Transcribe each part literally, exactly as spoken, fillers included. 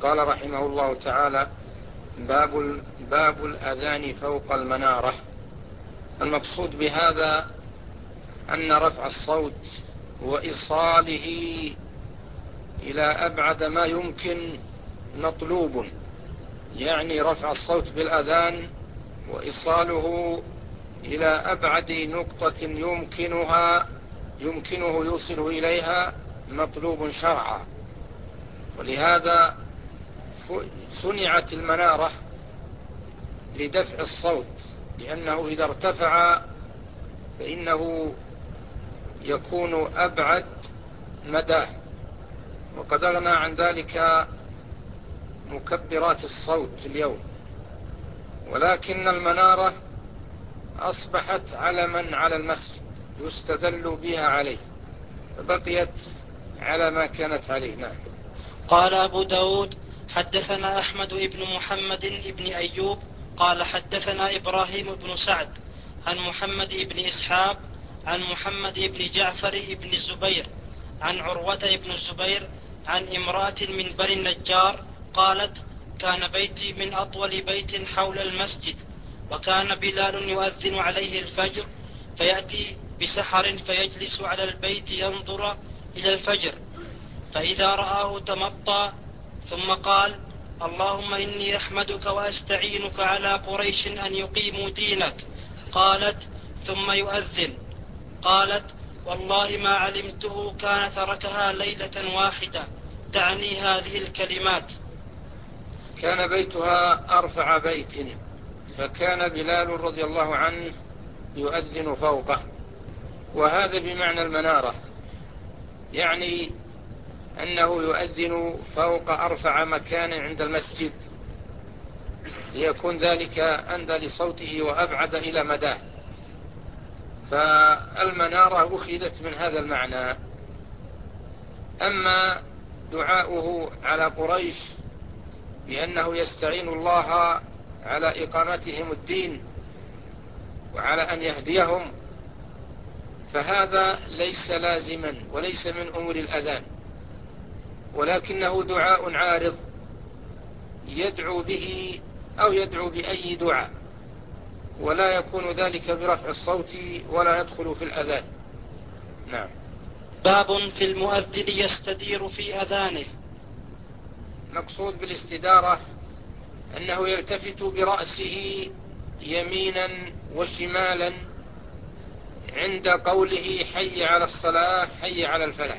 قال رحمه الله تعالى: باب, باب الأذان فوق المنارة. المقصود بهذا أن رفع الصوت وإيصاله إلى أبعد ما يمكن مطلوب، يعني رفع الصوت بالأذان وإيصاله إلى أبعد نقطة يمكنها يمكنه يوصل إليها مطلوب شرعا. ولهذا صنعت المنارة لدفع الصوت، لأنه إذا ارتفع فإنه يكون أبعد مداه، وقد أغنى عن ذلك مكبرات الصوت اليوم. ولكن المنارة أصبحت علما على المسجد يستدل بها عليه، فبقيت على ما كانت عليه. نعم. قال أبو داود: حدثنا أحمد بن محمد بن أيوب قال حدثنا إبراهيم بن سعد عن محمد بن إسحاق عن محمد بن جعفر بن الزبير عن عروة بن الزبير عن امرأة من بني النجار قالت: كان بيتي من أطول بيت حول المسجد، وكان بلال يؤذن عليه الفجر، فيأتي بسحر فيجلس على البيت ينظر إلى الفجر، فإذا رآه تمطى، ثم قال: اللهم إني أحمدك وأستعينك على قريش أن يقيموا دينك. قالت: ثم يؤذن. قالت: والله ما علمته كان تركها ليلة واحدة، تعني هذه الكلمات. كان بيتها أرفع بيت، فكان بلال رضي الله عنه يؤذن فوقه، وهذا بمعنى المنارة، يعني أنه يؤذن فوق أرفع مكان عند المسجد، ليكون ذلك أندى لصوته وأبعد إلى مداه. فالمنارة أخذت من هذا المعنى. أما دعاؤه على قريش بأنه يستعين الله على إقامتهم الدين وعلى أن يهديهم، فهذا ليس لازما وليس من أمور الأذان، ولكنه دعاء عارض يدعو به أو يدعو بأي دعاء، ولا يكون ذلك برفع الصوت ولا يدخل في الأذان. نعم. باب في المؤذن يستدير في أذانه. مقصود بالاستدارة أنه يلتفت برأسه يمينا وشمالا عند قوله حي على الصلاة حي على الفلاح،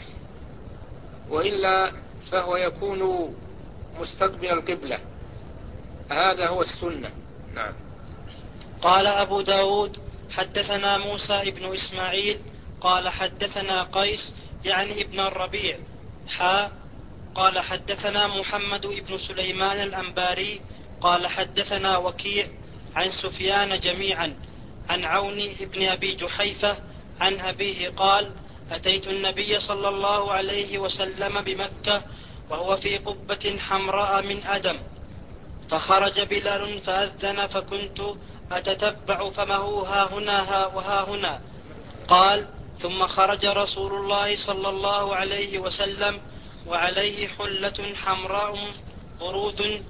وإلا فهو يكون مستقبل القبلة. هذا هو السنة. نعم. قال أبو داود: حدثنا موسى ابن إسماعيل قال حدثنا قيس يعني ابن الربيع حا قال حدثنا محمد ابن سليمان الأنباري قال حدثنا وكيع عن سفيان جميعا عن عون ابن أبي جحيفة عن أبيه قال: أتيت النبي صلى الله عليه وسلم بمكة وهو في قبة حمراء من أدم، فخرج بلال فأذن، فكنت أتتبع فمه ها هنا ها وها هنا. قال: ثم خرج رسول الله صلى الله عليه وسلم وعليه حلة حمراء برود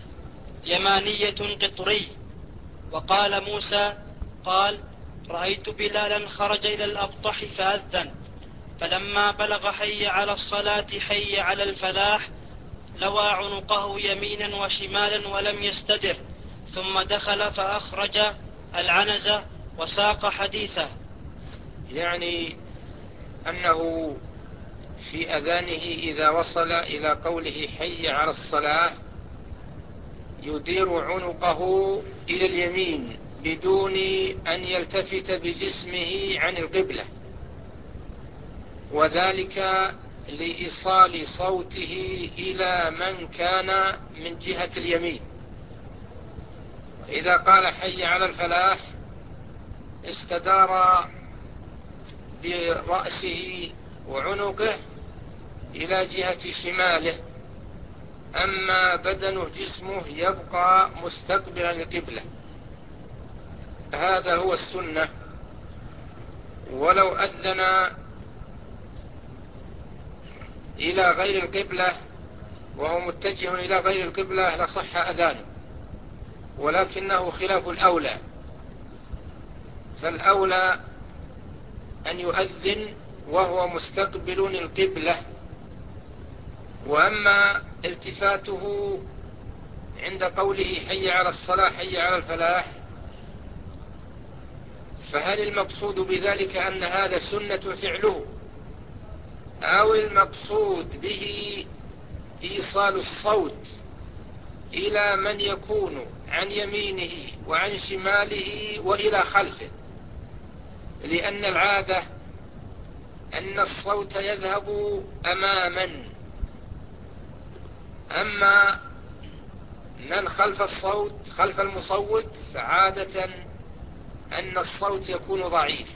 يمانية قطري. وقال موسى قال: رأيت بلالا خرج إلى الأبطح فأذن، فلما بلغ حي على الصلاة حي على الفلاح لوى عنقه يمينا وشمالا ولم يستدر، ثم دخل فأخرج العنزة وساق حديثه. يعني أنه في أذانه إذا وصل إلى قوله حي على الصلاة يدير عنقه إلى اليمين بدون أن يلتفت بجسمه عن القبلة، وذلك لإيصال صوته إلى من كان من جهة اليمين. إذا قال حي على الفلاح استدار برأسه وعنقه إلى جهة شماله، أما بدنه جسمه يبقى مستقبلا للقبلة. هذا هو السنة. ولو أذن إلى غير القبلة وهو متجه إلى غير القبلة لصح أذانه، ولكنه خلاف الأولى، فالأولى أن يؤذن وهو مستقبل القبلة. وأما التفاته عند قوله حي على الصلاة حي على الفلاح، فهل المقصود بذلك أن هذا سنة فعله، أو المقصود به إيصال الصوت إلى من يكون عن يمينه وعن شماله وإلى خلفه؟ لأن العادة أن الصوت يذهب أماما، أما من خلف الصوت خلف المصوت فعادة أن الصوت يكون ضعيف.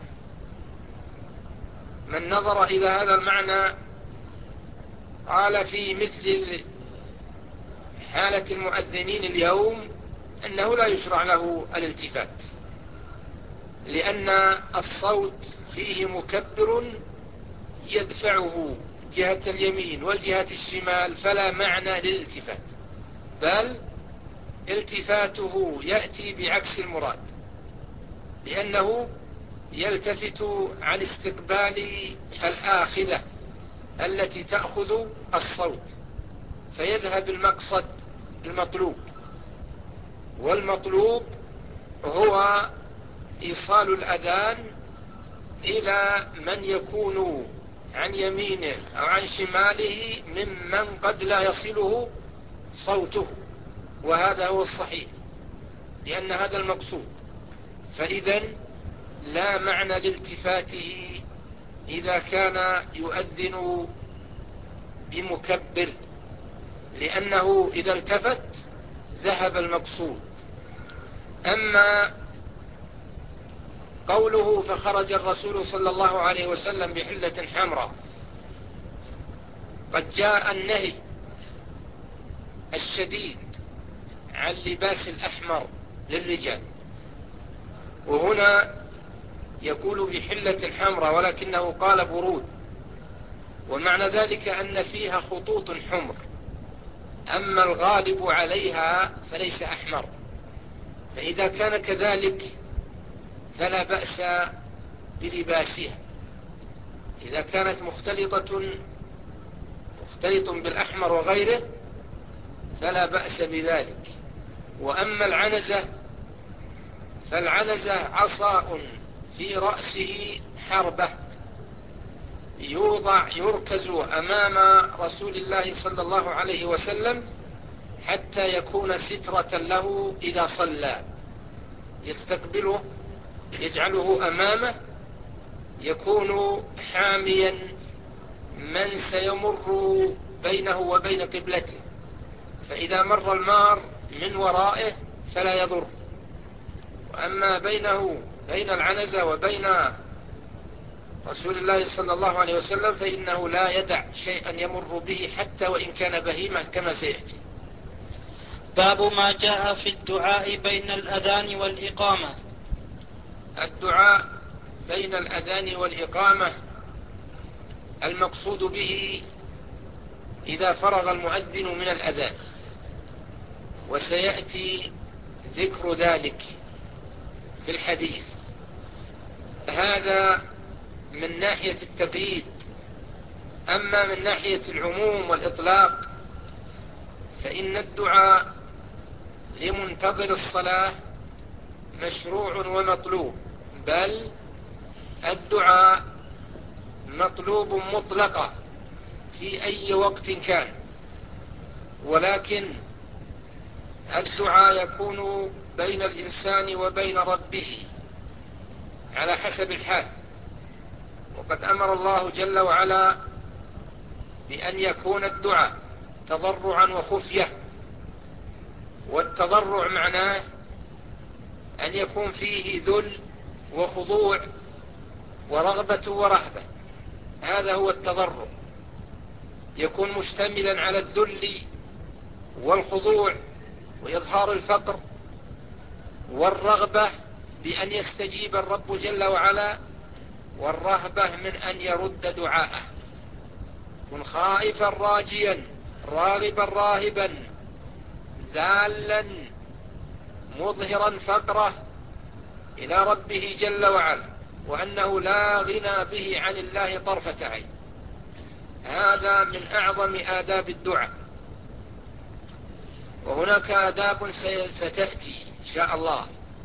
من نظر إلى هذا المعنى قال في مثل حالة المؤذنين اليوم أنه لا يشرع له الالتفات، لأن الصوت فيه مكبر يدفعه جهة اليمين وجهة الشمال، فلا معنى للالتفات، بل التفاته يأتي بعكس المراد، لأنه يلتفت عن استقبال الآخذة التي تأخذ الصوت، فيذهب المقصد المطلوب، والمطلوب هو إيصال الأذان إلى من يكون عن يمينه أو عن شماله ممن قد لا يصله صوته، وهذا هو الصحيح، لأن هذا المقصود. فإذن لا معنى لالتفاته إذا كان يؤذن بمكبر، لأنه إذا التفت ذهب المقصود. أما قوله فخرج الرسول صلى الله عليه وسلم بحلة حمراء، قد جاء النهي الشديد عن لباس الأحمر للرجال، وهنا يقول بحلة حمراء ولكنه قال برود، ومعنى ذلك أن فيها خطوط حمر، أما الغالب عليها فليس أحمر، فإذا كان كذلك فلا بأس بلباسها. إذا كانت مختلطة مختلط بالأحمر وغيره فلا بأس بذلك. وأما العنزة فالعنزة عصاء في رأسه حربة يوضع يركز أمام رسول الله صلى الله عليه وسلم حتى يكون سترة له إذا صلى، يستقبله يجعله أمامه، يكون حاميا من سيمر بينه وبين قبلته، فإذا مر المار من ورائه فلا يضر. وأما بينه بين العنزة وبين رسول الله صلى الله عليه وسلم فإنه لا يدع شيئا يمر به حتى وإن كان بهيمة كما سيأتي. باب ما جاء في الدعاء بين الأذان والإقامة. الدعاء بين الأذان والإقامة المقصود به إذا فرغ المؤذن من الأذان، وسيأتي ذكر ذلك في الحديث. هذا من ناحية التقييد. أما من ناحية العموم والإطلاق فإن الدعاء لمنتظر الصلاة مشروع ومطلوب، بل الدعاء مطلوب مطلقا في أي وقت كان، ولكن الدعاء يكون بين الإنسان وبين ربه على حسب الحال. وقد أمر الله جل وعلا بأن يكون الدعاء تضرعا وخفية، والتضرع معناه أن يكون فيه ذل وخضوع ورغبة ورهبة، هذا هو التضرع، يكون مشتملا على الذل والخضوع وإظهار الفقر والرغبة بأن يستجيب الرب جل وعلا، والرهبة من أن يرد دعاءه، كن خائفا راجيا راغبا راهبا ذالا مظهرا فقره إلى ربه جل وعلا، وأنه لا غنى به عن الله طرفة عين. هذا من أعظم آداب الدعاء. وهناك آداب ستأتي إن شاء الله.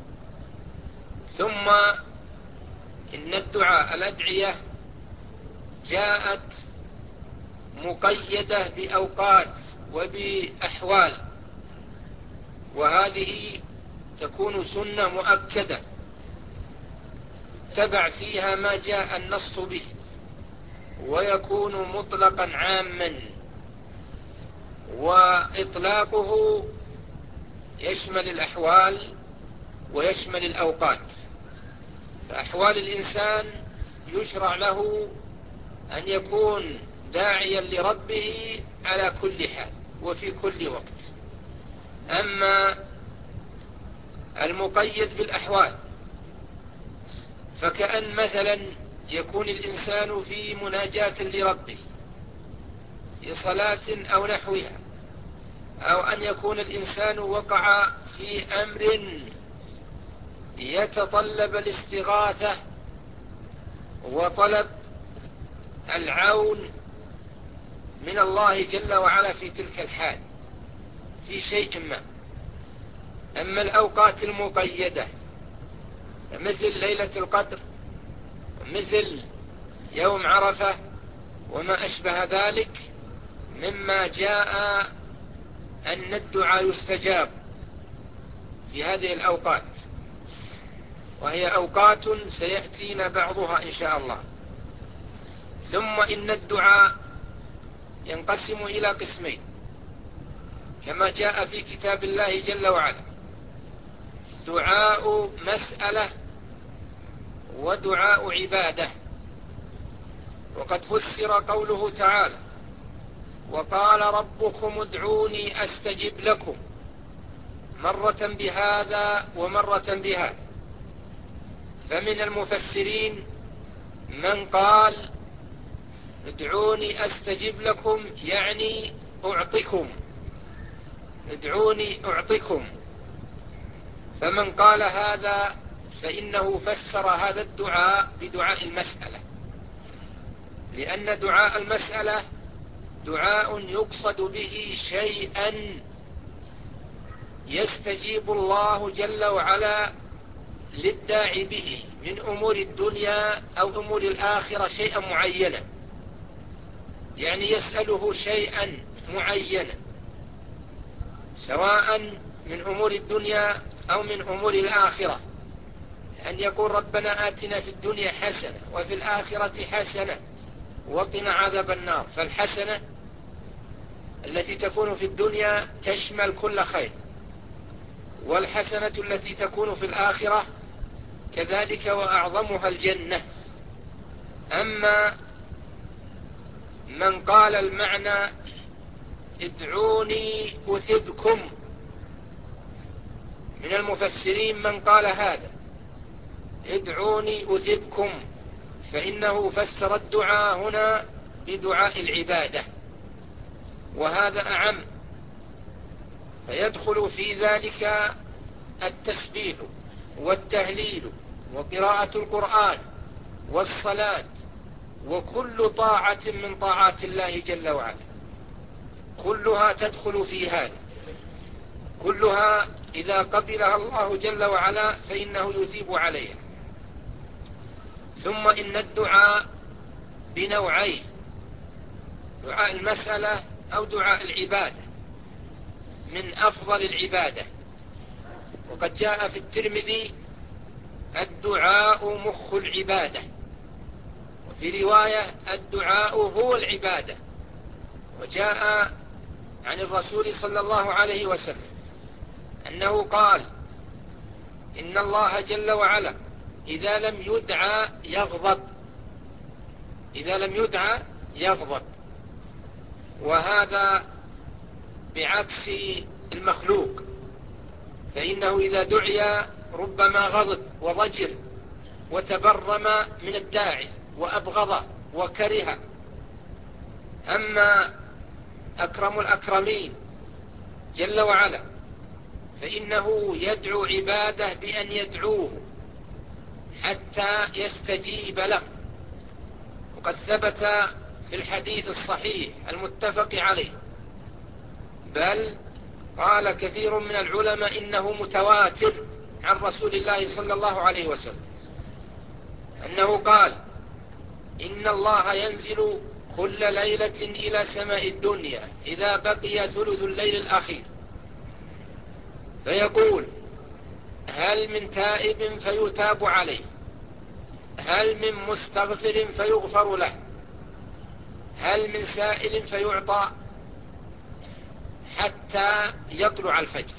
ثم إن الدعاء الأدعية جاءت مقيدة بأوقات وبأحوال، وهذه تكون سنة مؤكدة تبع فيها ما جاء النص به، ويكون مطلقا عاما، وإطلاقه يشمل الأحوال ويشمل الأوقات. فأحوال الإنسان يشرع له أن يكون داعيا لربه على كل حال وفي كل وقت. أما المقيد بالأحوال فكأن مثلا يكون الإنسان في مناجاة لربه في صلاة أو نحوها، أو أن يكون الإنسان وقع في أمر يتطلب الاستغاثة وطلب العون من الله جل وعلا في تلك الحال في شيء ما. أما الأوقات المقيدة مثل ليلة القدر مثل يوم عرفة وما أشبه ذلك مما جاء أن الدعاء يستجاب في هذه الأوقات، وهي أوقات سيأتينا بعضها إن شاء الله. ثم إن الدعاء ينقسم إلى قسمين كما جاء في كتاب الله جل وعلا: دعاء مسألة ودعاء عبادة. وقد فسر قوله تعالى: وقال ربكم ادعوني أستجب لكم، مرة بهذا ومرة بهذا. فمن المفسرين من قال ادعوني أستجب لكم يعني أعطكم، ادعوني أعطكم. فمن قال هذا فإنه فسر هذا الدعاء بدعاء المسألة، لأن دعاء المسألة دعاء يقصد به شيئا يستجيب الله جل وعلا للداعي به من أمور الدنيا أو أمور الآخرة شيئا معينا، يعني يسأله شيئا معينا سواء من أمور الدنيا أو من أمور الآخرة. أن يقول ربنا آتنا في الدنيا حسنة وفي الآخرة حسنة وقنا عذاب النار. فالحسنة التي تكون في الدنيا تشمل كل خير، والحسنة التي تكون في الآخرة كذلك وأعظمها الجنة. أما من قال المعنى ادعوني أثبكم، من المفسرين من قال هذا ادعوني أثبكم، فإنه فسر الدعاء هنا بدعاء العبادة، وهذا أعم، فيدخل في ذلك التسبيح والتهليل وقراءة القرآن والصلاة وكل طاعة من طاعات الله جل وعلا، كلها تدخل في هذا، كلها إذا قبلها الله جل وعلا فإنه يثيب عليها. ثم إن الدعاء بنوعين: دعاء المسألة أو دعاء العبادة، من أفضل العبادة. وقد جاء في الترمذي الدعاء مخ العبادة، وفي رواية الدعاء هو العبادة. وجاء عن الرسول صلى الله عليه وسلم أنه قال: إن الله جل وعلا إذا لم يدعى يغضب، إذا لم يدعى يغضب. وهذا بعكس المخلوق، فإنه إذا دعي ربما غضب وضجر وتبرم من الداعي وأبغض وكره. أما أكرم الأكرمين جل وعلا، فإنه يدعو عباده بأن يدعوه حتى يستجيب له. وقد ثبت في الحديث الصحيح المتفق عليه، بل قال كثير من العلماء إنه متواتر عن رسول الله صلى الله عليه وسلم أنه قال: إن الله ينزل كل ليلة إلى سماء الدنيا إذا بقي ثلث الليل الأخير، فيقول: هل من تائب فيتاب عليه؟ هل من مستغفر فيغفر له؟ هل من سائل فيعطى؟ حتى يطلع الفجر.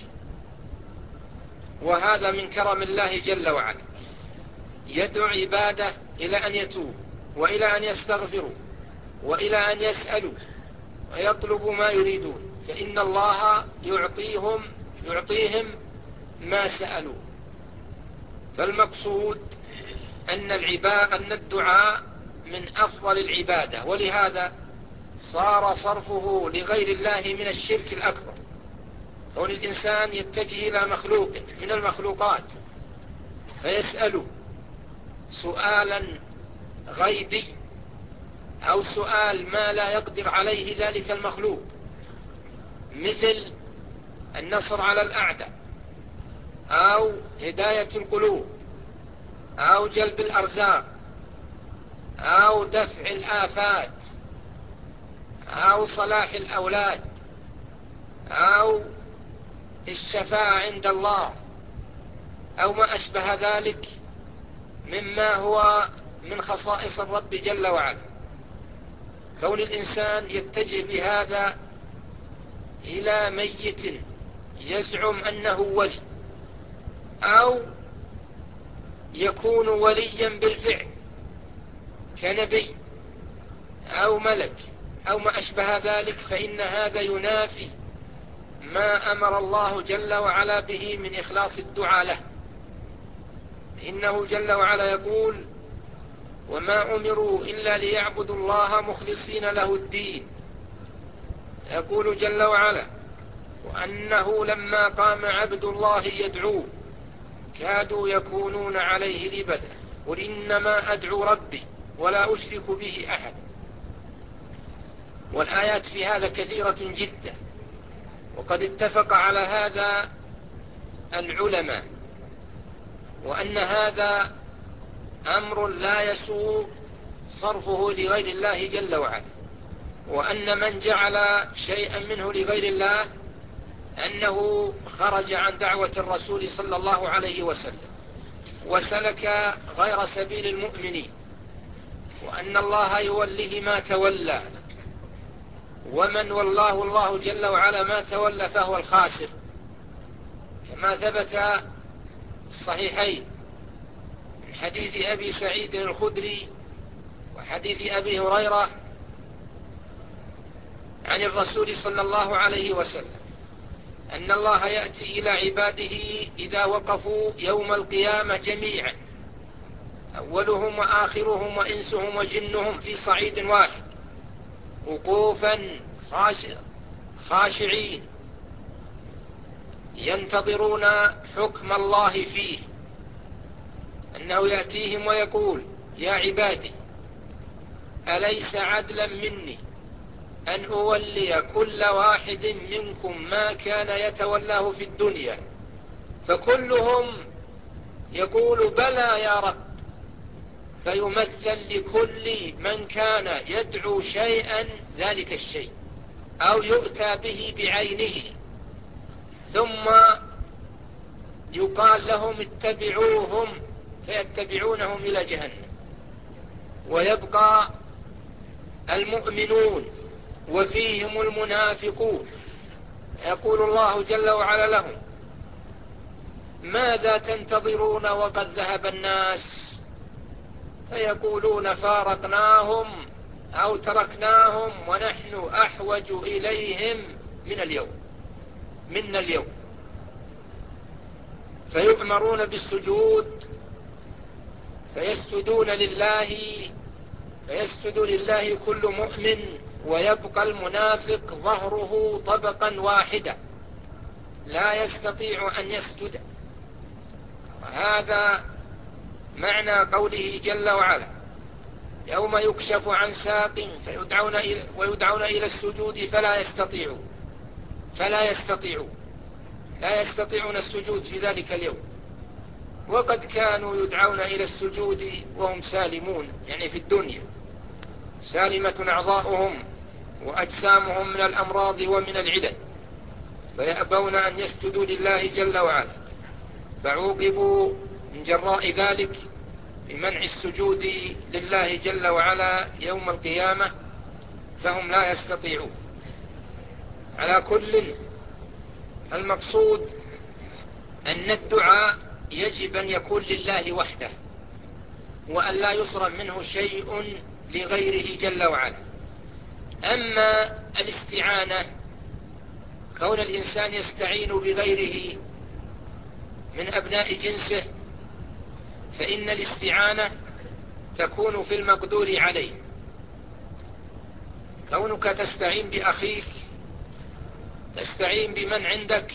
وهذا من كرم الله جل وعلا، يدعو عباده إلى أن يتوبوا وإلى أن يستغفروا وإلى أن يسألوا ويطلبوا ما يريدون، فإن الله يعطيهم يعطيهم ما سألوا. فالمقصود أن العبادة أن الدعاء من أفضل العبادة، ولهذا صار صرفه لغير الله من الشرك الأكبر. كون الإنسان يتجه إلى مخلوق من المخلوقات فيسأله سؤالا غيبي أو سؤال ما لا يقدر عليه ذلك المخلوق، مثل النصر على الأعداء أو هداية القلوب أو جلب الأرزاق أو دفع الآفات أو صلاح الأولاد أو الشفاعة عند الله أو ما أشبه ذلك مما هو من خصائص الرب جل وعلا. كون الإنسان يتجه بهذا إلى ميت يزعم أنه ولي أو يكون وليا بالفعل كنبي أو ملك أو ما أشبه ذلك، فإن هذا ينافي ما أمر الله جل وعلا به من إخلاص الدعاء له. إنه جل وعلا يقول: وما أمروا إلا ليعبدوا الله مخلصين له الدين. يقول جل وعلا: وأنه لما قام عبد الله يدعوه كادوا يكونون عليه لبدا قل إنما أدعو ربي ولا أشرك به أحد. والآيات في هذا كثيرة جدا، وقد اتفق على هذا العلماء، وأن هذا أمر لا يسوغ صرفه لغير الله جل وعلا، وأن من جعل شيئا منه لغير الله أنه خرج عن دعوة الرسول صلى الله عليه وسلم وسلك غير سبيل المؤمنين، وأن الله يوليه ما تولى، ومن والله الله جل وعلا ما تولى فهو الخاسر، كما ثبت الصحيحين من حديث أبي سعيد الخدري وحديث أبي هريرة عن الرسول صلى الله عليه وسلم أن الله يأتي إلى عباده إذا وقفوا يوم القيامة جميعا، أولهم وآخرهم وإنسهم وجنهم في صعيد واحد، وقوفا خاشعين ينتظرون حكم الله فيه، أنه يأتيهم ويقول: يا عبادي أليس عدلا مني أن أولي كل واحد منكم ما كان يتولاه في الدنيا؟ فكلهم يقول: بلى يا رب. فيمثل لكل من كان يدعو شيئا ذلك الشيء أو يؤتى به بعينه، ثم يقال لهم: اتبعوهم، فيتبعونهم إلى جهنم. ويبقى المؤمنون وفيهم المنافقون، يقول الله جل وعلا لهم: ماذا تنتظرون وقد ذهب الناس؟ فيقولون: فارقناهم أو تركناهم ونحن أحوج إليهم من اليوم منا اليوم. فيؤمرون بالسجود فيسجدون لله، فيسجد لله كل مؤمن ويبقى المنافق ظهره طبقا واحدا لا يستطيع أن يسجد. هذا معنى قوله جل وعلا: يوم يكشف عن ساق فيدعون إلى ويدعون إلى السجود فلا يستطيعون فلا يستطيعون لا يستطيعون السجود في ذلك اليوم، وقد كانوا يدعون إلى السجود وهم سالمون، يعني في الدنيا سالمة أعضاؤهم وأجسامهم من الأمراض ومن العلل، فيأبون أن يسجدوا لله جل وعلا، فعوقبوا من جراء ذلك بمنع السجود لله جل وعلا يوم القيامة، فهم لا يستطيعون. على كل، المقصود أن الدعاء يجب أن يكون لله وحده، وأن لا يصرف منه شيء لغيره جل وعلا. أما الاستعانة، كون الإنسان يستعين بغيره من أبناء جنسه، فإن الاستعانة تكون في المقدور عليه. كونك تستعين بأخيك، تستعين بمن عندك،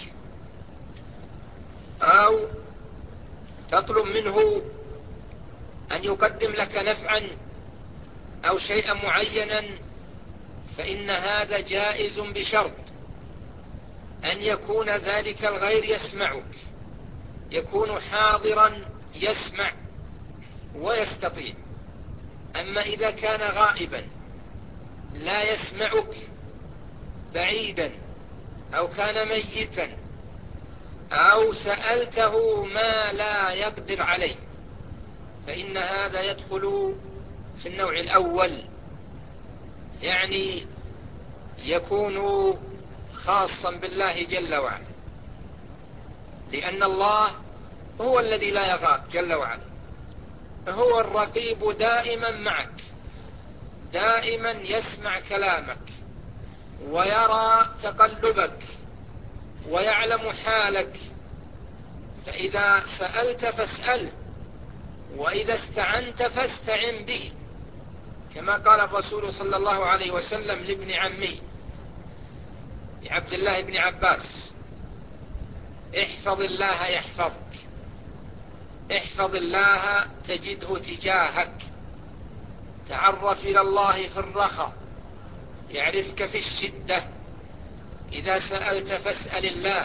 أو تطلب منه أن يقدم لك نفعا أو شيئا معينا، فإن هذا جائز بشرط أن يكون ذلك الغير يسمعك، يكون حاضرا يسمع ويستطيع. أما إذا كان غائبا لا يسمعك، بعيدا، أو كان ميتا، أو سألته ما لا يقدر عليه، فإن هذا يدخل في النوع الأول، يعني يكون خاصا بالله جل وعلا، لأن الله هو الذي لا يغاب جل وعلا، هو الرقيب دائما معك، دائما يسمع كلامك ويرى تقلبك ويعلم حالك. فإذا سألت فاسأله، وإذا استعنت فاستعن به، كما قال الرسول صلى الله عليه وسلم لابن عمه لعبد الله بن عباس: احفظ الله يحفظك، احفظ الله تجده تجاهك، تعرف إلى الله في الرخاء يعرفك في الشدة، إذا سألت فاسأل الله.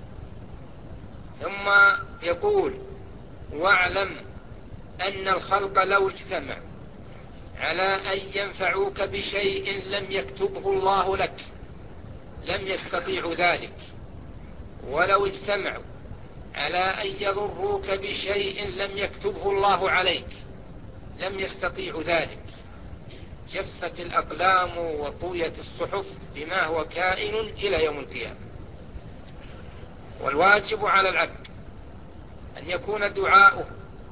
ثم يقول: واعلم أن الخلق لو اجتمع على أن ينفعوك بشيء لم يكتبه الله لك لم يستطيعوا ذلك، ولو اجتمعوا على أن يضروك بشيء لم يكتبه الله عليك لم يستطيعوا ذلك. جفت الأقلام وطويت الصحف بما هو كائن إلى يوم القيامة. والواجب على العبد أن يكون دعاؤه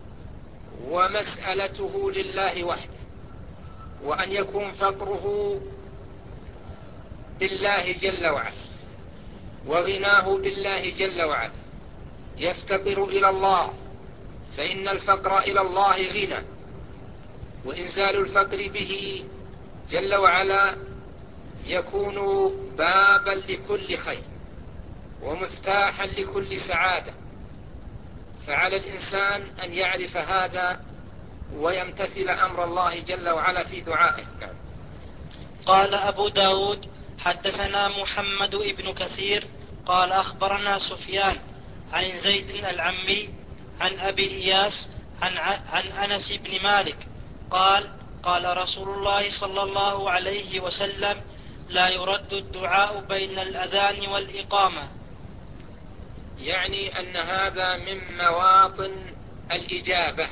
ومسألته لله وحده، وأن يكون فقره بالله جل وعلا، وغناه بالله جل وعلا، يفتقر إلى الله، فإن الفقر إلى الله غنى، وإنزال الفقر به جل وعلا يكون بابا لكل خير ومفتاحا لكل سعادة. فعلى الإنسان أن يعرف هذا ويمتثل أمر الله جل وعلا في دعائه. نعم. قال أبو داود: حدثنا محمد بن كثير قال أخبرنا سفيان عن زيد العمي عن أبي إياس عن, عن أنس بن مالك قال: قال رسول الله صلى الله عليه وسلم: لا يرد الدعاء بين الأذان والإقامة. يعني أن هذا من مواطن الإجابة،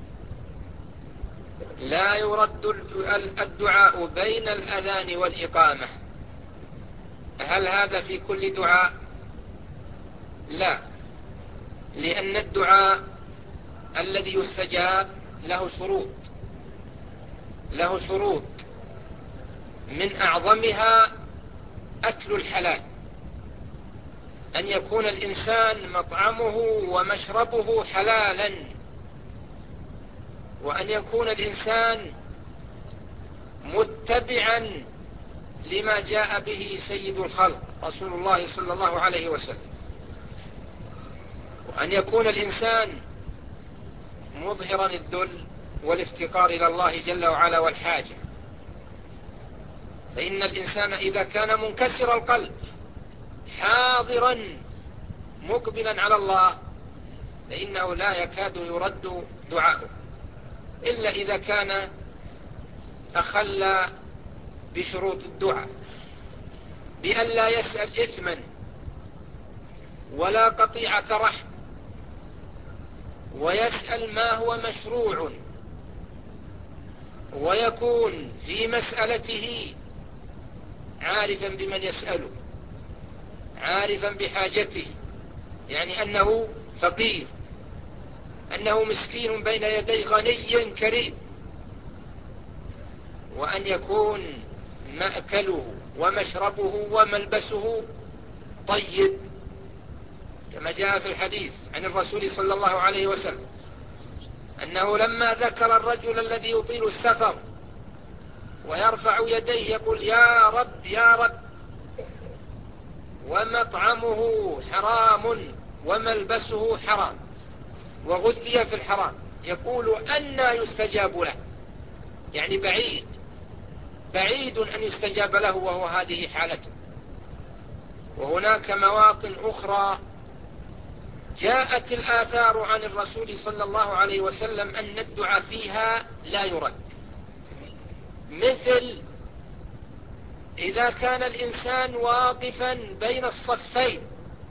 لا يرد الدعاء بين الأذان والإقامة. هل هذا في كل دعاء؟ لا، لأن الدعاء الذي يستجاب له شروط له شروط من أعظمها أكل الحلال، أن يكون الإنسان مطعمه ومشربه حلالا، وأن يكون الإنسان متبعا لما جاء به سيد الخلق رسول الله صلى الله عليه وسلم، وأن يكون الإنسان مظهرا الذل والافتقار إلى الله جل وعلا والحاجة. فإن الإنسان إذا كان منكسر القلب حاضرا مقبلا على الله فإنه لا يكاد يرد دعاؤه، إلا إذا كان أخل بشروط الدعاء، بأن لا يسأل إثما ولا قطيعة رحم، ويسأل ما هو مشروع، ويكون في مسألته عارفا بمن يسأله، عارفا بحاجته، يعني أنه فقير، أنه مسكين بين يدي غني كريم، وأن يكون مأكله ومشربه وملبسه طيب، كما جاء في الحديث عن الرسول صلى الله عليه وسلم أنه لما ذكر الرجل الذي يطيل السفر ويرفع يديه يقول يا رب يا رب، ومطعمه حرام وملبسه حرام وغذي في الحرام، يقول أنى يستجاب له، يعني بعيد بعيد أن يستجاب له وهو هذه حالته. وهناك مواطن أخرى جاءت الآثار عن الرسول صلى الله عليه وسلم أن الدعاء فيها لا يرد، مثل إذا كان الإنسان واقفا بين الصفين،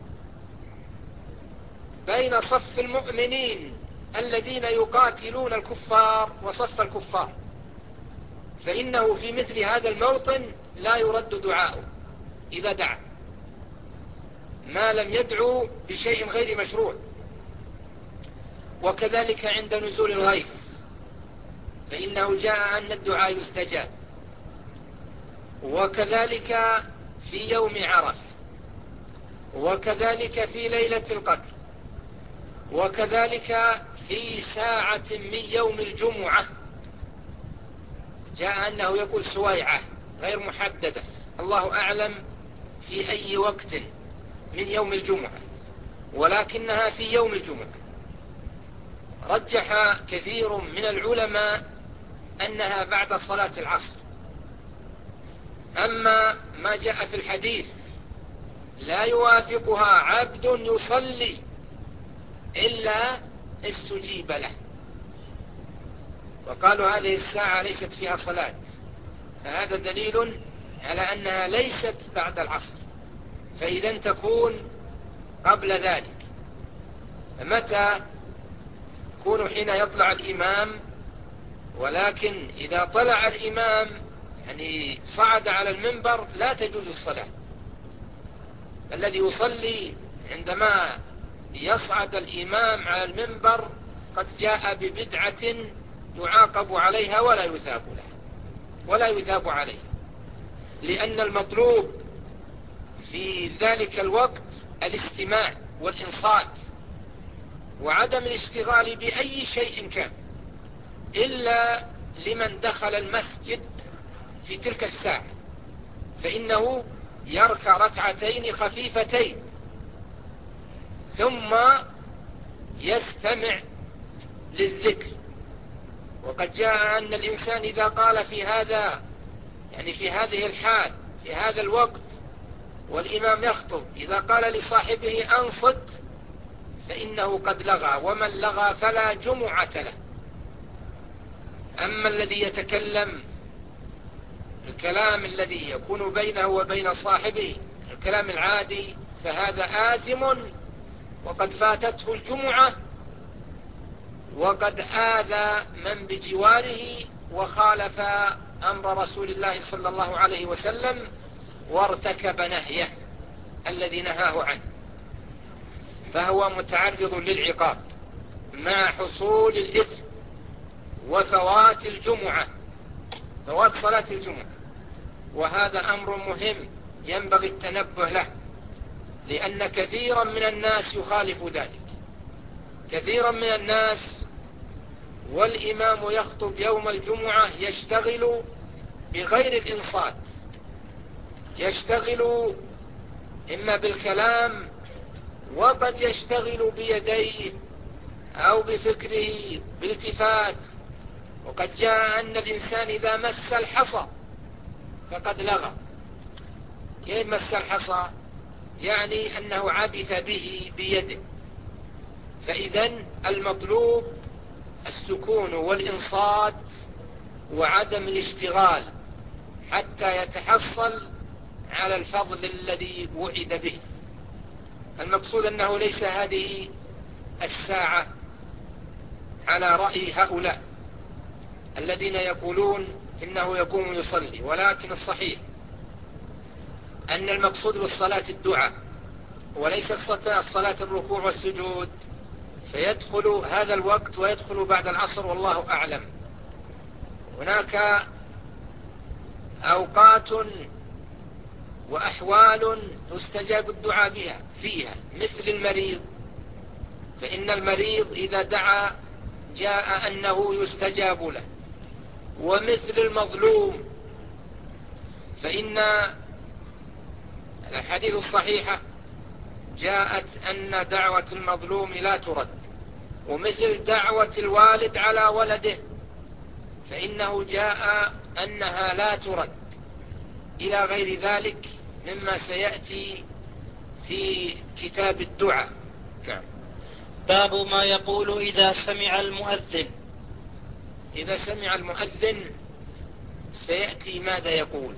بين صف المؤمنين الذين يقاتلون الكفار وصف الكفار، فإنه في مثل هذا الموطن لا يرد دعاؤه إذا دعا، ما لم يدعو بشيء غير مشروع. وكذلك عند نزول الغيث فإنه جاء أن الدعاء يستجاب، وكذلك في يوم عرفة، وكذلك في ليلة القدر، وكذلك في ساعة من يوم الجمعة، جاء أنه يقول سويعة غير محددة، الله أعلم في أي وقت من يوم الجمعة، ولكنها في يوم الجمعة. رجح كثير من العلماء أنها بعد صلاة العصر. أما ما جاء في الحديث لا يوافقها عبد يصلي إلا استجيب له، وقالوا هذه الساعة ليست فيها صلاة، فهذا دليل على أنها ليست بعد العصر، فإذا تكون قبل ذلك. فمتى يكون حين يطلع الإمام، ولكن إذا طلع الإمام يعني صعد على المنبر لا تجوز الصلاة. الذي يصلي عندما يصعد الإمام على المنبر قد جاء ببدعة يعاقب عليها ولا يثاب لها ولا يثاب عليها، لأن المطلوب في ذلك الوقت الاستماع والإنصات وعدم الاشتغال بأي شيء كان، إلا لمن دخل المسجد في تلك الساعة فإنه يركع ركعتين خفيفتين ثم يستمع للذكر. وقد جاء أن الإنسان إذا قال في هذا يعني في هذه الحال في هذا الوقت والإمام يخطب، إذا قال لصاحبه أنصت فإنه قد لغى، ومن لغى فلا جمعة له. أما الذي يتكلم الكلام الذي يكون بينه وبين صاحبه الكلام العادي فهذا آثم وقد فاتته الجمعة، وقد آذى من بجواره وخالف أمر رسول الله صلى الله عليه وسلم وارتكب نهيه الذي نهاه عنه، فهو متعرض للعقاب مع حصول الإثم وفوات الجمعة، فوات صلاة الجمعة. وهذا أمر مهم ينبغي التنبه له، لأن كثيرا من الناس يخالف ذلك، كثيرا من الناس والإمام يخطب يوم الجمعة يشتغل بغير الإنصات يشتغل إما بالكلام، وقد يشتغل بيديه أو بفكره بالتفات. وقد جاء أن الإنسان إذا مس الحصى فقد لغى. كيف مس الحصى؟ يعني أنه عبث به بيده. فإذن المطلوب السكون والإنصات وعدم الاشتغال حتى يتحصل على الفضل الذي وعد به. المقصود أنه ليس هذه الساعة على رأي هؤلاء الذين يقولون إنه يقوم يصلي، ولكن الصحيح أن المقصود بالصلاة الدعاء وليس الصلاة الركوع والسجود، فيدخل هذا الوقت ويدخل بعد العصر والله أعلم. هناك أوقات وأحوال يستجاب الدعاء بها فيها، مثل المريض، فإن المريض إذا دعا جاء أنه يستجاب له، ومثل المظلوم، فإن الحديث الصحيحة جاءت أن دعوة المظلوم لا ترد، ومثل دعوة الوالد على ولده فإنه جاء أنها لا ترد، إلى غير ذلك مما سيأتي في كتاب الدعاء. نعم. باب ما يقول إذا سمع المؤذن. إذا سمع المؤذن سيأتي ماذا يقول،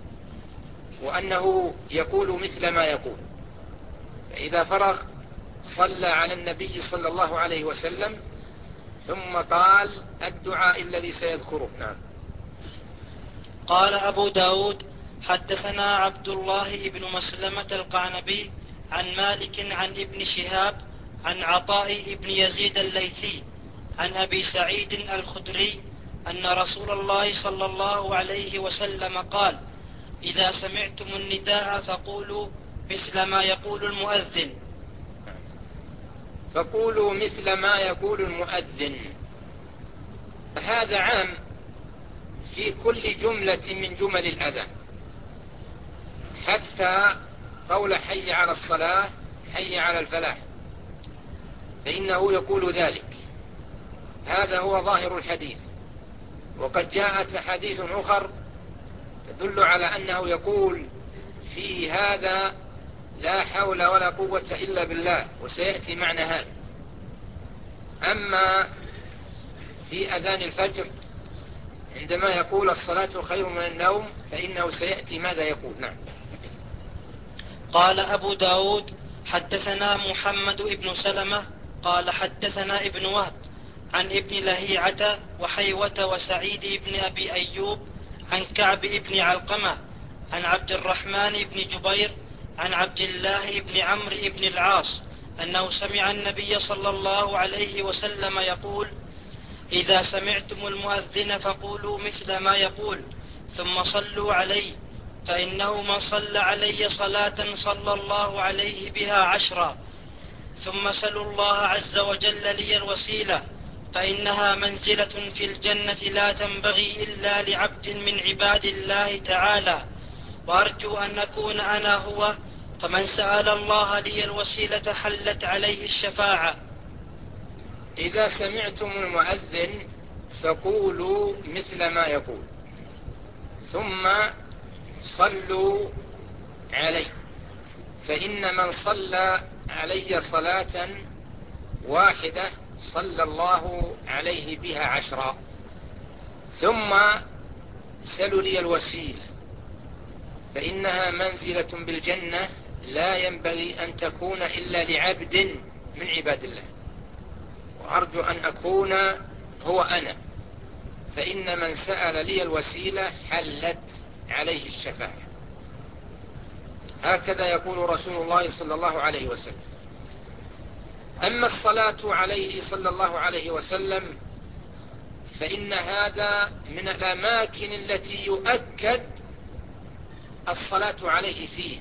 وأنه يقول مثل ما يقول. فإذا فرغ صلى على النبي صلى الله عليه وسلم ثم قال الدعاء الذي سيذكره. نعم. قال أبو داود حدثنا عبد الله بن مسلمة القعنبي عن مالك عن ابن شهاب عن عطاء بن يزيد الليثي عن أبي سعيد الخدري أن رسول الله صلى الله عليه وسلم قال إذا سمعتم النداء فقولوا مثل ما يقول المؤذن. فقولوا مثل ما يقول المؤذن، هذا عام في كل جملة من جمل الأذان، حتى قول حي على الصلاة حي على الفلاح فإنه يقول ذلك. هذا هو ظاهر الحديث. وقد جاءت حديث أخر تدل على أنه يقول في هذا لا حول ولا قوة إلا بالله، وسيأتي معنى هذا. أما في أذان الفجر عندما يقول الصلاة خير من النوم فإنه سيأتي ماذا يقول. نعم. قال أبو داود حدثنا محمد بن سلمة قال حدثنا ابن وهب عن ابن لهيعة وحيوة وسعيد بن أبي أيوب عن كعب بن علقمة عن عبد الرحمن بن جبير عن عبد الله بن عمرو بن العاص أنه سمع النبي صلى الله عليه وسلم يقول إذا سمعتم المؤذن فقولوا مثل ما يقول ثم صلوا عليه، فإنه من صلى علي صلاة صلى الله عليه بها عشرا، ثم سلوا الله عز وجل لي الوسيلة فإنها منزلة في الجنة لا تنبغي إلا لعبد من عباد الله تعالى، وأرجو أن أكون أنا هو، فمن سأل الله لي الوسيلة حلت عليه الشفاعة. إذا سمعتم المؤذن فقولوا مثل ما يقول ثم صلوا عليه، فإن من صلى علي صلاة واحدة صلى الله عليه بها عشرا، ثم سلوا لي الوسيلة فإنها منزلة بالجنة لا ينبغي أن تكون إلا لعبد من عباد الله، وأرجو أن أكون هو أنا، فإن من سأل لي الوسيلة حلت عليه الشفاعة. هكذا يقول رسول الله صلى الله عليه وسلم. أما الصلاة عليه صلى الله عليه وسلم فإن هذا من الأماكن التي يؤكد الصلاة عليه فيه،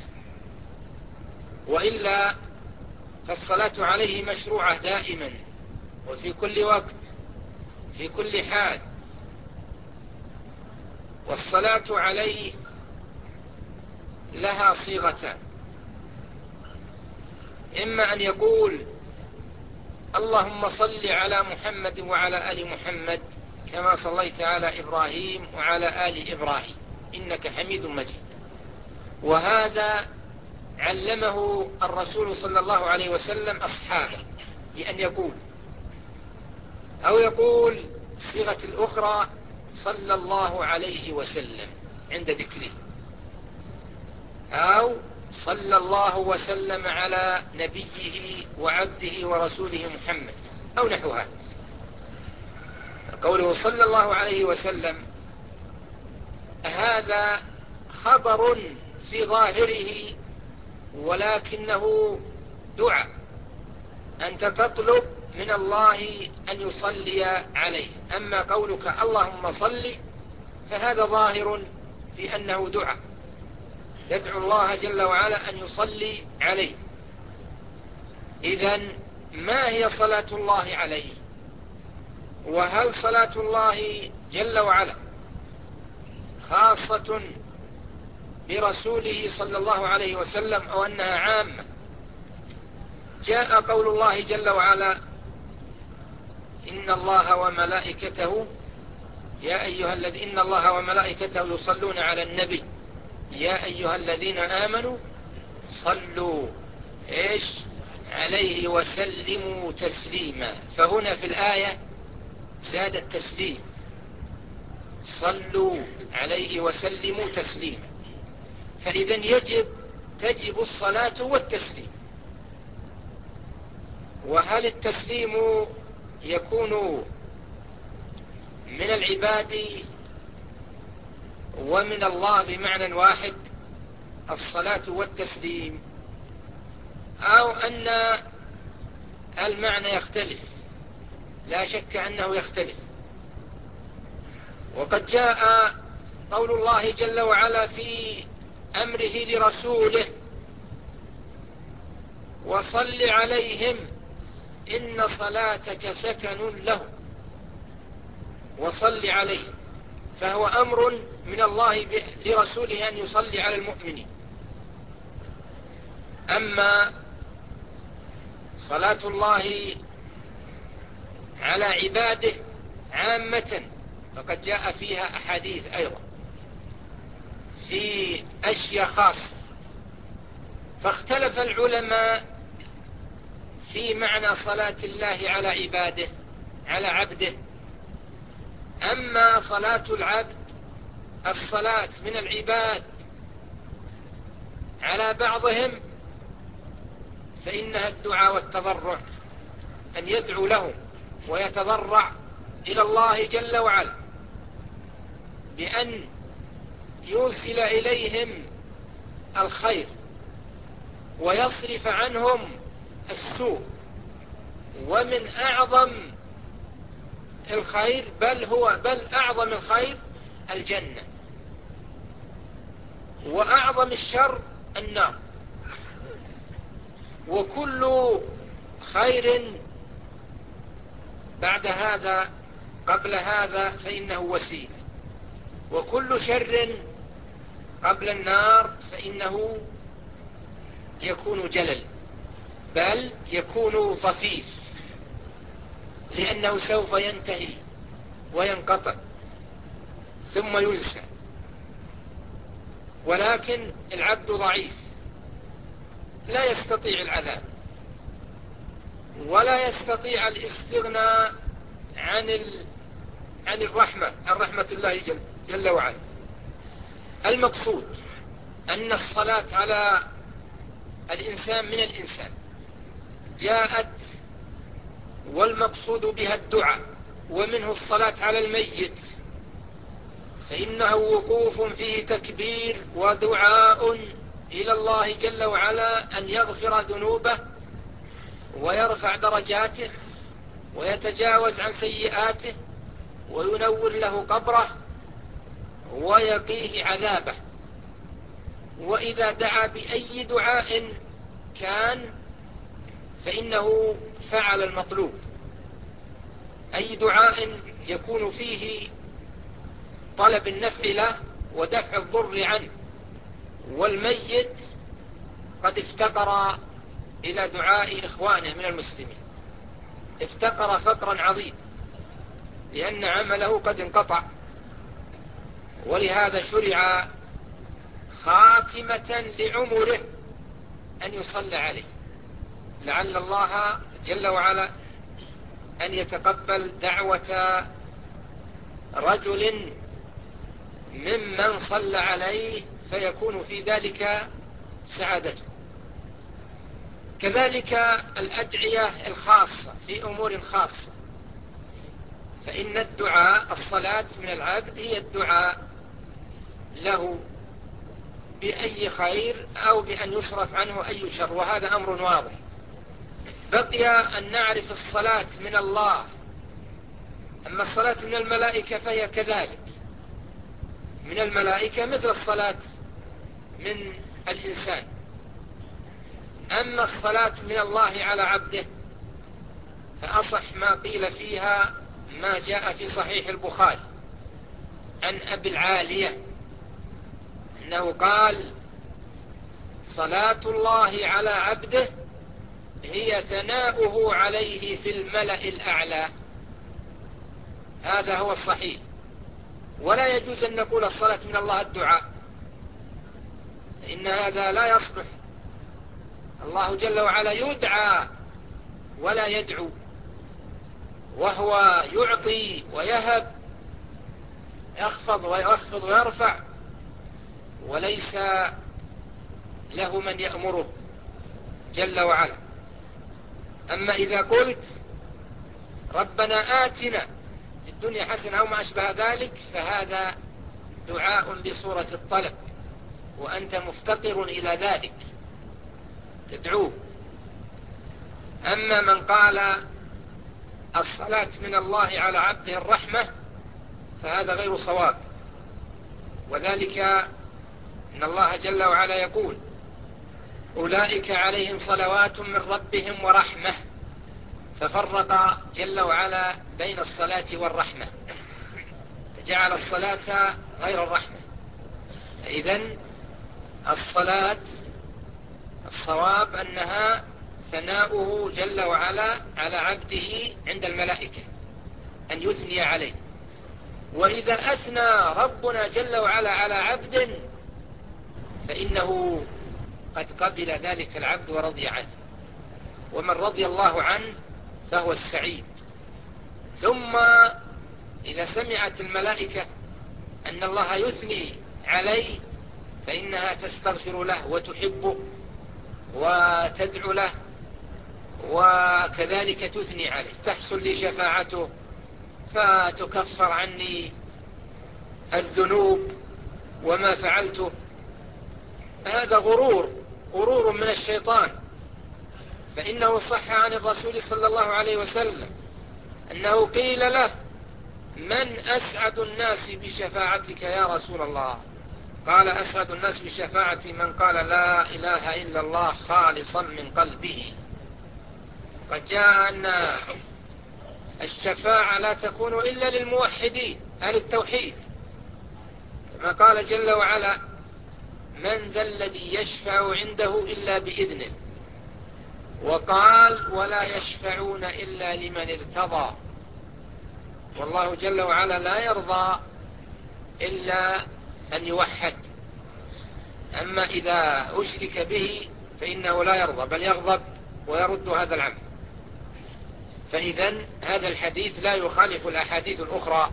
وإلا فالصلاة عليه مشروعة دائما وفي كل وقت في كل حال. والصلاة عليه لها صيغتان: إما أن يقول اللهم صل على محمد وعلى آل محمد كما صليت على إبراهيم وعلى آل إبراهيم إنك حميد مجيد، وهذا علمه الرسول صلى الله عليه وسلم أصحابه بأن يقول، أو يقول صيغة الأخرى صلى الله عليه وسلم عند ذكره، أو صلى الله وسلم على نبيه وعبده ورسوله محمد أو نحو هذا. قوله صلى الله عليه وسلم هذا خبر في ظاهره، ولكنه دعاء، أنت تطلب من الله أن يصلي عليه. أما قولك اللهم صل فهذا ظاهر في أنه دعاء، يدعو الله جل وعلا أن يصلي عليه. إذن ما هي صلاة الله عليه؟ وهل صلاة الله جل وعلا خاصة برسوله صلى الله عليه وسلم أو أنها عامة؟ جاء قول الله جل وعلا إن الله وملائكته يا أيها الذين إن الله وملائكته يصلون على النبي يا أيها الذين آمنوا صلوا إيش عليه وسلموا تسليما. فهنا في الآية زاد التسليم، صلوا عليه وسلموا تسليما. فإذا يجب تجب الصلاة والتسليم. وهل التسليم يكون من العباد ومن الله بمعنى واحد، الصلاة والتسليم، أو أن المعنى يختلف؟ لا شك أنه يختلف. وقد جاء قول الله جل وعلا في أمره لرسوله وصل عليهم إن صلاتك سكن لهم، وصل عليه، فهو أمر من الله لرسوله أن يصلي على المؤمنين. أما صلاة الله على عباده عامة فقد جاء فيها أحاديث أيضا في أشياء خاصة، فاختلف العلماء في معنى صلاة الله على عباده على عبده. أما صلاة العبد الصلاة من العباد على بعضهم فإنها الدعاء والتضرع، أن يدعو لهم ويتضرع إلى الله جل وعلا بأن يوصل إليهم الخير ويصرف عنهم السوء. ومن أعظم الخير بل هو بل أعظم الخير الجنة، وأعظم الشر النار. وكل خير بعد هذا قبل هذا فإنه وسيلة، وكل شر قبل النار فإنه يكون جلل، بل يكون طفيف، لأنه سوف ينتهي وينقطع ثم ينسى. ولكن العبد ضعيف لا يستطيع العذاب ولا يستطيع الاستغناء عن ال... عن الرحمة عن رحمة الله جل, جل وعلا. المقصود أن الصلاة على الإنسان من الإنسان جاءت، والمقصود بها الدعاء، ومنه الصلاة على الميت فإنه وقوف فيه تكبير ودعاء إلى الله جل وعلا أن يغفر ذنوبه ويرفع درجاته ويتجاوز عن سيئاته وينور له قبره ويقيه عذابه. وإذا دعا بأي دعاء كان فإنه فعل المطلوب. أي دعاء يكون فيه طلب النفع له ودفع الضر عنه والميت قد افتقر إلى دعاء إخوانه من المسلمين، افتقر فقرا عظيم لأن عمله قد انقطع، ولهذا شرع خاتمة لعمره أن يصلى عليه، لعل الله جل وعلا أن يتقبل دعوة رجل ممن صلى عليه فيكون في ذلك سعادته. كذلك الأدعية الخاصة في أمور خاصة، فإن الدعاء الصلاة من العبد هي الدعاء له بأي خير أو بأن يصرف عنه أي شر، وهذا أمر واضح. بقي أن نعرف الصلاة من الله. أما الصلاة من الملائكة فهي كذلك، من الملائكة مثل الصلاة من الإنسان. أما الصلاة من الله على عبده فأصح ما قيل فيها ما جاء في صحيح البخاري عن أبي العالية أنه قال: صلاة الله على عبده هي ثناؤه عليه في الملأ الأعلى. هذا هو الصحيح، ولا يجوز أن نقول الصلاة من الله الدعاء، إن هذا لا يصلح. الله جل وعلا يدعى ولا يدعو، وهو يعطي ويهب، يخفض ويخفض ويرفع، وليس له من يأمره جل وعلا. أما إذا قلت ربنا آتنا في الدنيا حسنة أو ما أشبه ذلك فهذا دعاء بصورة الطلب، وأنت مفتقر إلى ذلك تدعوه. أما من قال الصلاة من الله على عبده الرحمة فهذا غير صواب، وذلك أن الله جل وعلا يقول: أولئك عليهم صلوات من ربهم ورحمة، ففرق جل وعلا بين الصلاة والرحمة، فجعل الصلاة غير الرحمة. إذن الصلاة الصواب أنها ثناؤه جل وعلا على عبده عند الملائكة، أن يثني عليه. وإذا أثنى ربنا جل وعلا على عبد فإنه قد قبل ذلك العبد ورضي عنه، ومن رضي الله عنه فهو السعيد. ثم إذا سمعت الملائكة أن الله يثني عليه فإنها تستغفر له وتحبه وتدعو له، وكذلك تثني عليه، تحصل لي شفاعته فتكفر عني الذنوب وما فعلته. هذا غرور غرور من الشيطان، فإنه صح عن الرسول صلى الله عليه وسلم أنه قيل له: من أسعد الناس بشفاعتك يا رسول الله؟ قال: أسعد الناس بشفاعتي من قال لا إله إلا الله خالصا من قلبه. قد جاء أن الشفاعة لا تكون إلا للموحدين أهل التوحيد، كما قال جل وعلا: من ذا الذي يشفع عنده إلا بإذنه، وقال: ولا يشفعون إلا لمن ارتضى. والله جل وعلا لا يرضى إلا أن يوحد، أما إذا أشرك به فإنه لا يرضى بل يغضب ويرد هذا العمل. فإذن هذا الحديث لا يخالف الأحاديث الأخرى.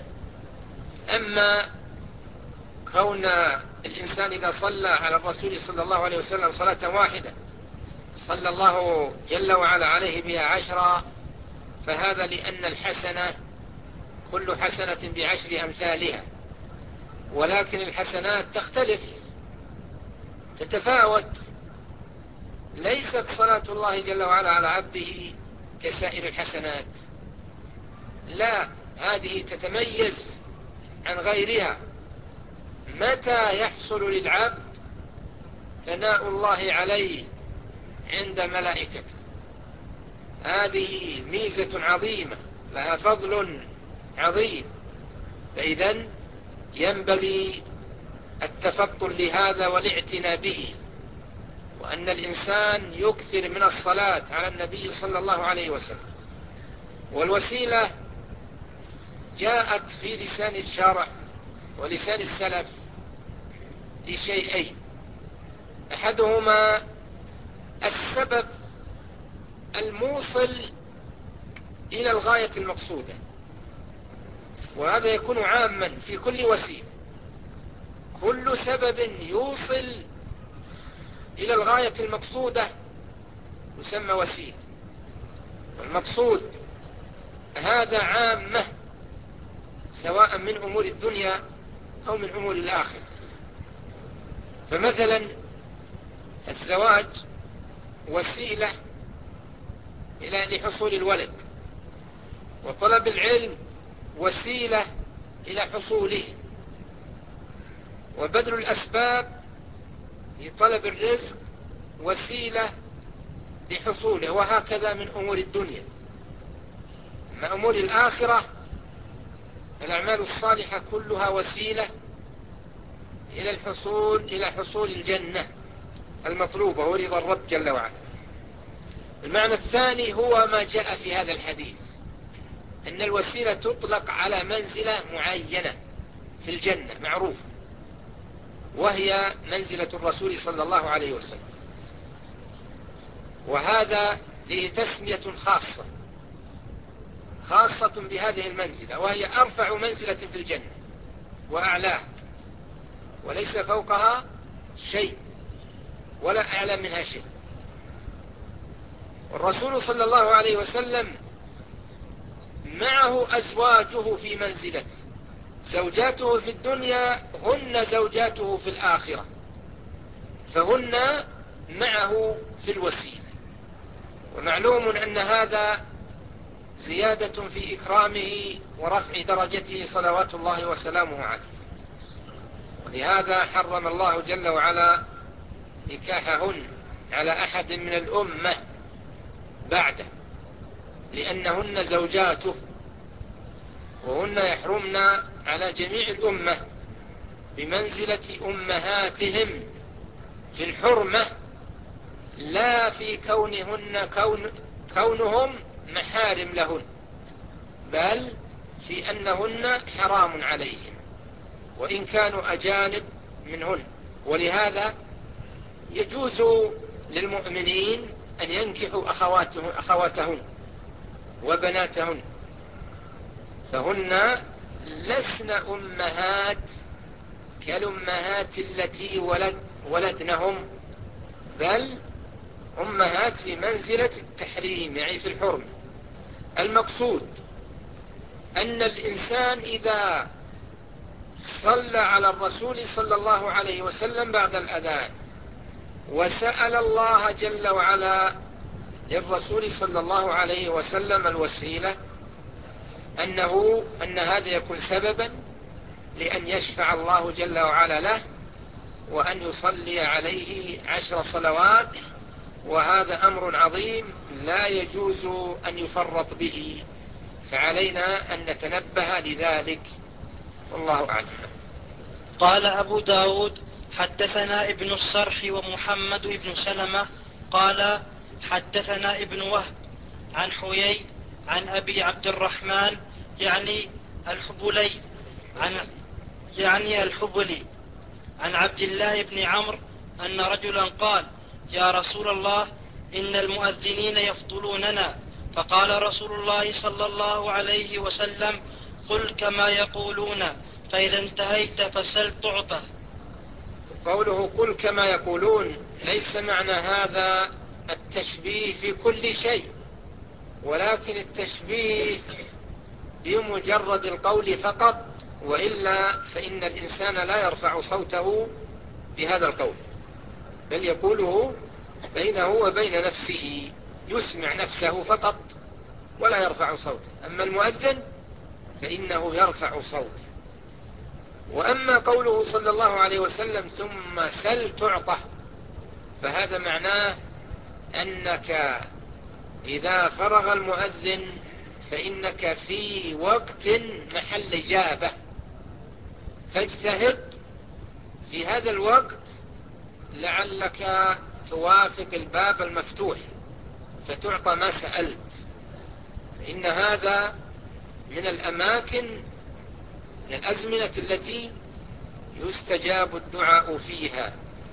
أما كون الإنسان إذا صلى على الرسول صلى الله عليه وسلم صلاة واحدة صلى الله جل وعلا عليه بها عشرا، فهذا لأن الحسنة كل حسنة بعشر أمثالها، ولكن الحسنات تختلف تتفاوت. ليست صلاة الله جل وعلا على عبده كسائر الحسنات، لا، هذه تتميز عن غيرها. متى يحصل للعبد ثناء الله عليه؟ عند ملائكته. هذه ميزة عظيمة لها فضل عظيم. فإذن ينبغي التفطن لهذا والاعتناء به، وأن الإنسان يكثر من الصلاة على النبي صلى الله عليه وسلم. والوسيلة جاءت في لسان الشرع ولسان السلف لشيئين: أحدهما السبب الموصل إلى الغاية المقصودة، وهذا يكون عاما في كل وسيلة. كل سبب يوصل إلى الغاية المقصودة يسمى وسيلة، والمقصود هذا عامة سواء من أمور الدنيا أو من أمور الآخرة. فمثلا الزواج وسيلة إلى لحصول الولد، وطلب العلم وسيلة إلى حصوله، وبذل الأسباب لطلب الرزق وسيلة لحصوله، وهكذا من أمور الدنيا. أما أمور الآخرة فالأعمال الصالحة كلها وسيلة إلى الحصول إلى حصول الجنة المطلوبة ورضا الرب جل وعلا. المعنى الثاني هو ما جاء في هذا الحديث، أن الوسيلة تطلق على منزلة معينة في الجنة معروفة، وهي منزلة الرسول صلى الله عليه وسلم، وهذا ذي تسمية خاصة خاصة بهذه المنزلة، وهي أرفع منزلة في الجنة وأعلاها، وليس فوقها شيء ولا أعلى منها شيء. والرسول صلى الله عليه وسلم معه أزواجه في منزلته، زوجاته في الدنيا هن زوجاته في الآخرة، فهن معه في الوسيلة. ومعلوم أن هذا زيادة في إكرامه ورفع درجته صلوات الله وسلامه عليه، ولهذا حرم الله جل وعلا نكاحهن على أحد من الأمة بعده، لأنهن زوجاته، وهن يحرمن على جميع الأمة بمنزلة أمهاتهم في الحرمة، لا في كونهن كون كونهم محارم لهن، بل في أنهن حرام عليهم وإن كانوا أجانب منهن. ولهذا يجوز للمؤمنين أن ينكحوا أخواتهن وبناتهن، فهن لسن أمهات كالأمهات التي ولد ولدنهم، بل أمهات في منزلة التحريم، يعني في الحرمة. المقصود أن الإنسان إذا صلى على الرسول صلى الله عليه وسلم بعد الأذان وسأل الله جل وعلا للرسول صلى الله عليه وسلم الوسيلة، أنه أن هذا يكون سببا لأن يشفع الله جل وعلا له وأن يصلي عليه عشر صلوات، وهذا أمر عظيم لا يجوز أن يفرط به، فعلينا أن نتنبه لذلك، والله أعلم. قال أبو داود: حدثنا ابن الصرح ومحمد بن سلمة قال حدثنا ابن وهب عن حيي عن أبي عبد الرحمن يعني الحبلي عن يعني الحبلي عن عبد الله بن عمرو أن رجلا قال: يا رسول الله، إن المؤذنين يفضلوننا. فقال رسول الله صلى الله عليه وسلم: قل كما يقولون، فإذا انتهيت فسل تعطى. قوله قل كما يقولون ليس معنى هذا التشبيه في كل شيء، ولكن التشبيه بمجرد القول فقط، وإلا فإن الإنسان لا يرفع صوته بهذا القول، بل يقوله بينه وبين نفسه، يسمع نفسه فقط ولا يرفع صوته. أما المؤذن فإنه يرفع صوته. وأما قوله صلى الله عليه وسلم ثم سل تعطى، فهذا معناه أنك إذا فرغ المؤذن فإنك في وقت محل إجابة، فاجتهد في هذا الوقت لعلك توافق الباب المفتوح فتعطى ما سألت، فإن هذا من الأماكن من الأزمنة التي يستجاب الدعاء فيها.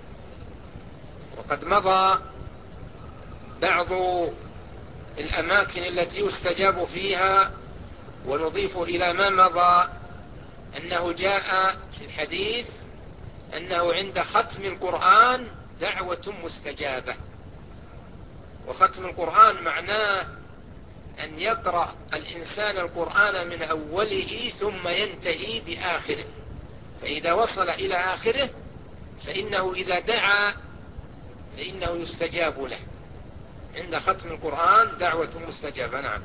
وقد مضى بعض الأماكن التي يستجاب فيها، ونضيف إلى ما مضى أنه جاء في الحديث أنه عند ختم القرآن دعوة مستجابة. وختم القرآن معناه أن يقرأ الإنسان القرآن من أوله ثم ينتهي بآخره، فإذا وصل إلى آخره فإنه إذا دعا فإنه يستجاب له. عند ختم القرآن دعوة مستجابة. نعم.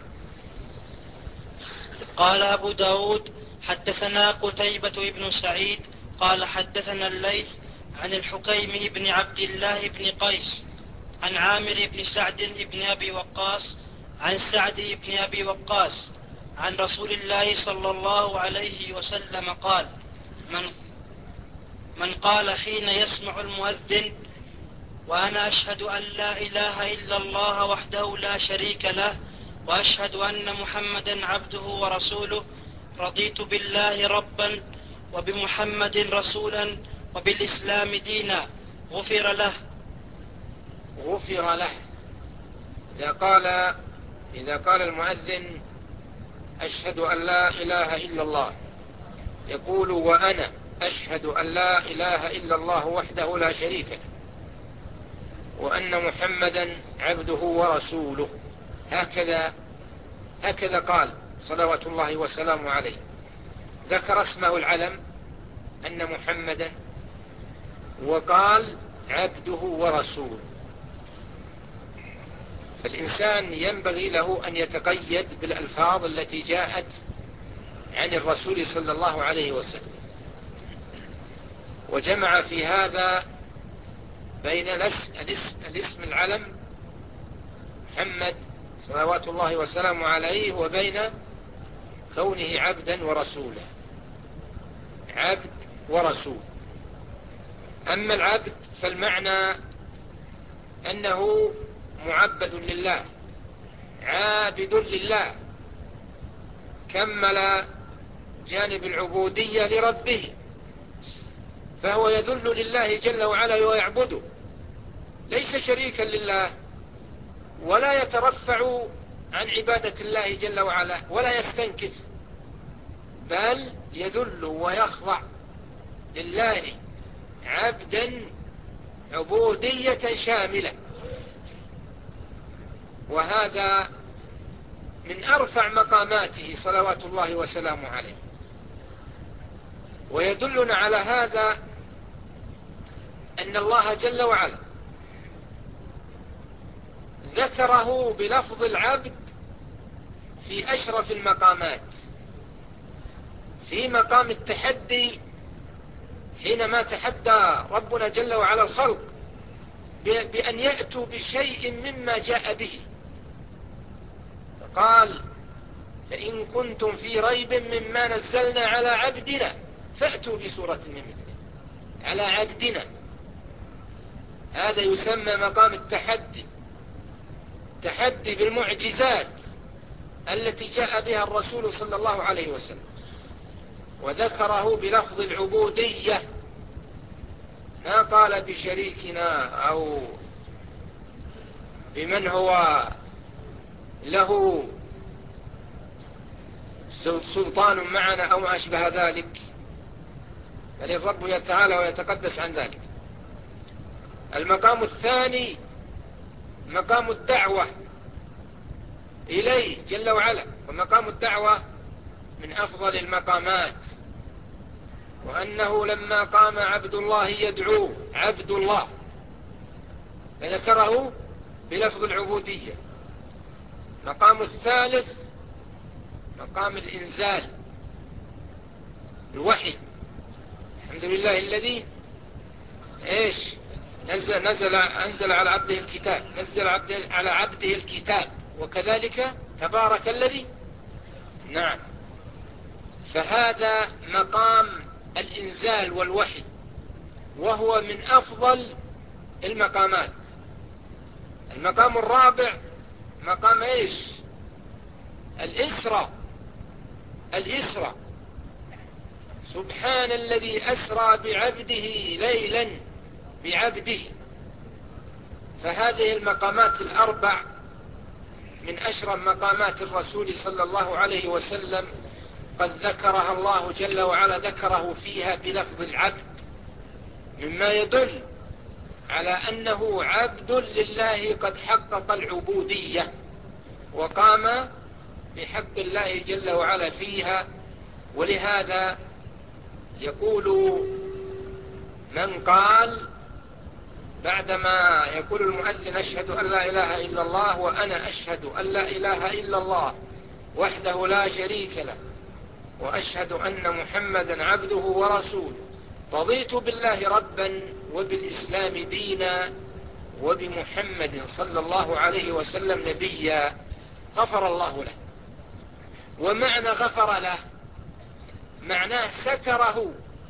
قال أبو داود حدثنا قتيبة بن سعيد قال حدثنا الليث عن الحكيم بن عبد الله بن قيس عن عامر بن سعد بن أبي وقاص عن سعد بن أبي وقاص عن رسول الله صلى الله عليه وسلم قال: من, من قال حين يسمع المؤذن: وأنا أشهد أن لا إله إلا الله وحده لا شريك له وأشهد أن محمدا عبده ورسوله، رضيت بالله ربا وبمحمد رسولا وبالإسلام دينا، غفر له. غفر له. إذا قال إذا قال المؤذن: أشهد أن لا إله إلا الله، يقول: وأنا أشهد أن لا إله إلا الله وحده لا شريك له وأن محمدا عبده ورسوله. هكذا هكذا قال صلوات الله وسلامه عليه. ذكر اسمه العلم أن محمدا، وقال عبده ورسوله. فالإنسان ينبغي له أن يتقيد بالألفاظ التي جاءت عن الرسول صلى الله عليه وسلم. وجمع في هذا بين الاسم, الاسم العلم محمد صلوات الله وسلامه عليه وبين كونه عبدا ورسولا. عبد ورسول. أما العبد فالمعنى أنه معبد لله، عابد لله، كمل جانب العبودية لربه، فهو يذل لله جل وعلا ويعبده، ليس شريكا لله، ولا يترفع عن عبادة الله جل وعلا ولا يستنكف، بل يذل ويخضع لله عبدا عبودية شاملة. وهذا من أرفع مقاماته صلوات الله وسلامه عليه. ويدلنا على هذا أن الله جل وعلا ذكره بلفظ العبد في أشرف المقامات، في مقام التحدي، حينما تحدى ربنا جل وعلا الخلق بأن يأتوا بشيء مما جاء به، فقال: فإن كنتم في ريب مما نزلنا على عبدنا فأتوا بسورة من مثله. على عبدنا، هذا يسمى مقام التحدي، تحدي بالمعجزات التي جاء بها الرسول صلى الله عليه وسلم، وذكره بلفظ العبودية، ما قال بشريكنا أو بمن هو له سلطان معنا أو ما أشبه ذلك، بل الرب تعالى ويتقدس عن ذلك. المقام الثاني مقام الدعوة إليه جل وعلا، ومقام الدعوة من أفضل المقامات، وأنه لما قام عبد الله يدعوه عبد الله فذكره بلفظ العبودية. مقام الثالث مقام الإنزال، الوحي. الحمد لله الذي إيش نزل, نزل أنزل على عبده الكتاب، نزل عبده على عبده الكتاب، وكذلك تبارك الذي. نعم. فهذا مقام الإنزال والوحي، وهو من أفضل المقامات. المقام الرابع مقام إيش؟ الإسرى. الإسرى، سبحان الذي أسرى بعبده ليلا بعبده. فهذه المقامات الأربع من أشرف مقامات الرسول صلى الله عليه وسلم، قد ذكرها الله جل وعلا، ذكره فيها بلفظ العبد، مما يدل على أنه عبد لله قد حقق العبودية وقام بحق الله جل وعلا فيها. ولهذا يقول من قال بعدما يقول المؤذن أشهد أن لا إله إلا الله وأنا أشهد أن لا إله إلا الله وحده لا شريك له وأشهد أن محمدا عبده ورسوله، رضيت بالله ربا وبالإسلام دينا وبمحمد صلى الله عليه وسلم نبيا، غفر الله له. ومعنى غفر له معناه ستره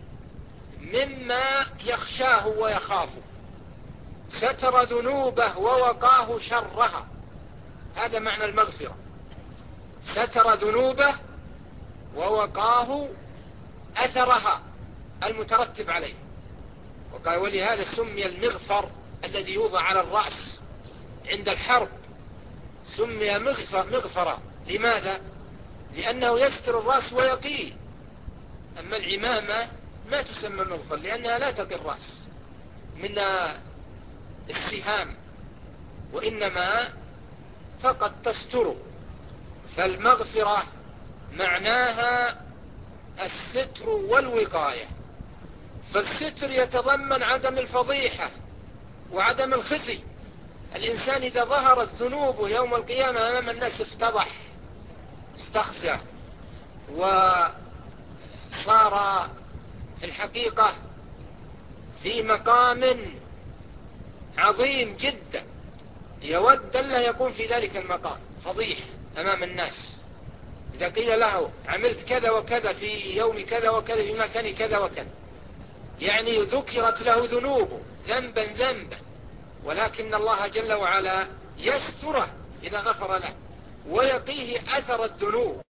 مما يخشاه ويخافه، ستر ذنوبه ووقاه شرها. هذا معنى المغفرة، ستر ذنوبه ووقاه أثرها المترتب عليه. وقال ولهذا سمي المغفر الذي يوضع على الرأس عند الحرب سمي مغفرة. لماذا؟ لأنه يستر الرأس ويقيه. أما العمامة ما تسمى مغفر لأنها لا تقي الرأس من السهام، وإنما فقط تستره. فالمغفرة معناها الستر والوقاية. فالستر يتضمن عدم الفضيحة وعدم الخزي. الإنسان إذا ظهرت ذنوبه يوم القيامة أمام الناس افتضح، استخزى، وصار في الحقيقة في مقام عظيم جدا، يود أن لا يكون في ذلك المقام فضيح أمام الناس. إذا قيل له عملت كذا وكذا في يوم كذا وكذا في مكان كذا وكذا، يعني ذكرت له ذنوبه ذنبا ذنبا، ولكن الله جل وعلا يستره إذا غفر له ويقيه أثر الذنوب.